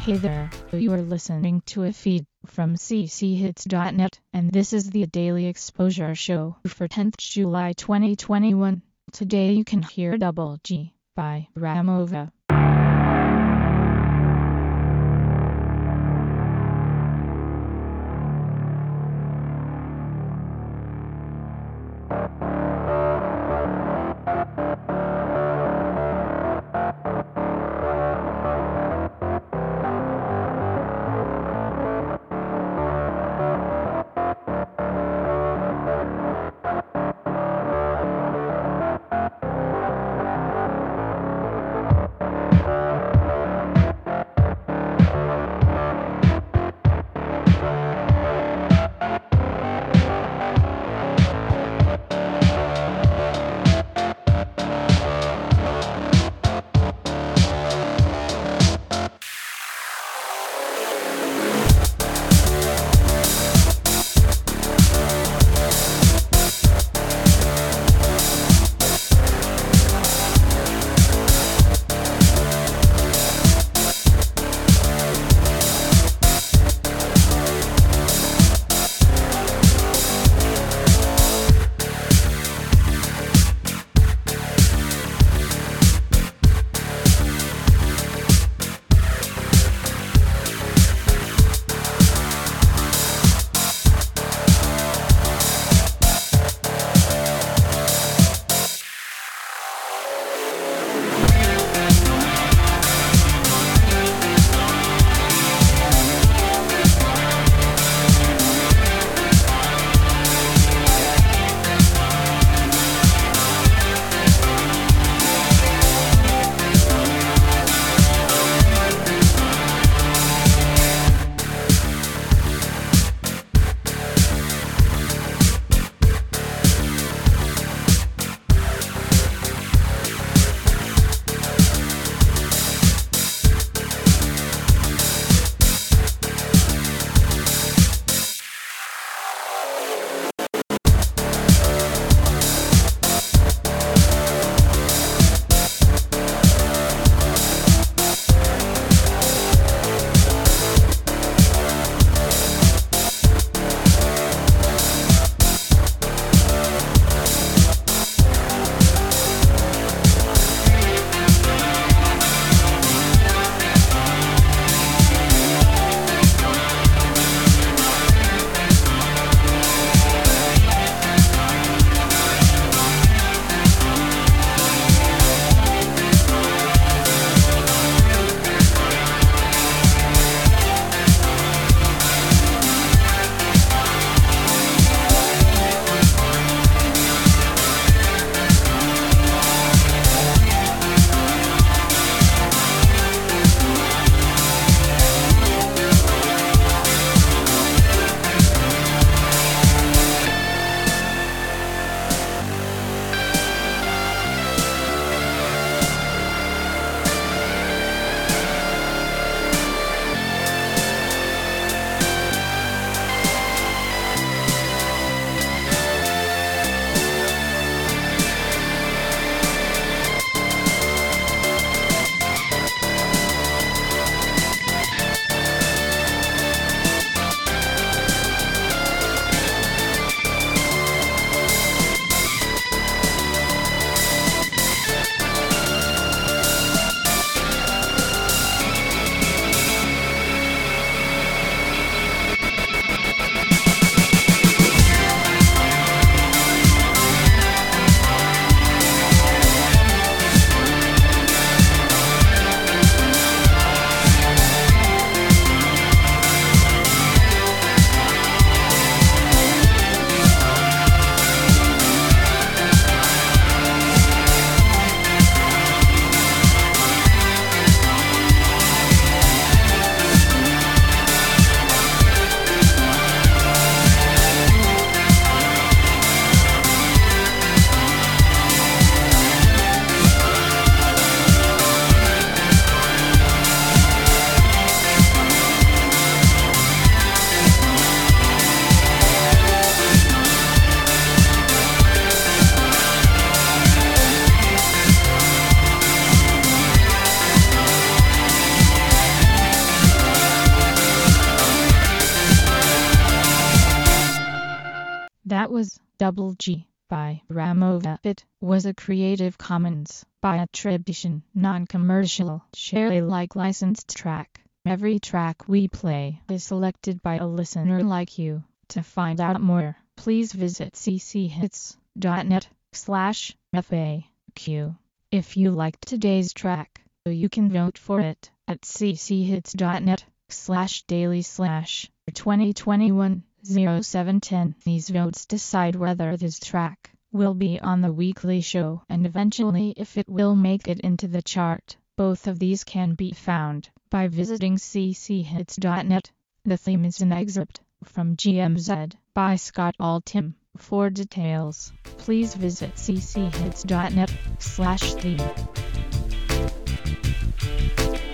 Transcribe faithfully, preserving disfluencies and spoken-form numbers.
Hey there, you are listening to a feed from c c hits dot net, and this is the Daily Exposure Show for tenth July twenty twenty-one. Today you can hear Double G by Ramova. Double G by Ramova. It was a Creative Commons by attribution, non-commercial, share Alike licensed track. Every track we play is selected by a listener like you. To find out more, please visit cchits.net slash FAQ. If you liked today's track, you can vote for it at cchits.net slash daily slash twenty twenty-one oh seven ten. These votes decide whether this track will be on the weekly show and eventually if it will make it into the chart. Both of these can be found by visiting cchits.net. The theme is an excerpt from G M Z by Scott Altham. For details, please visit cchits.net slash theme.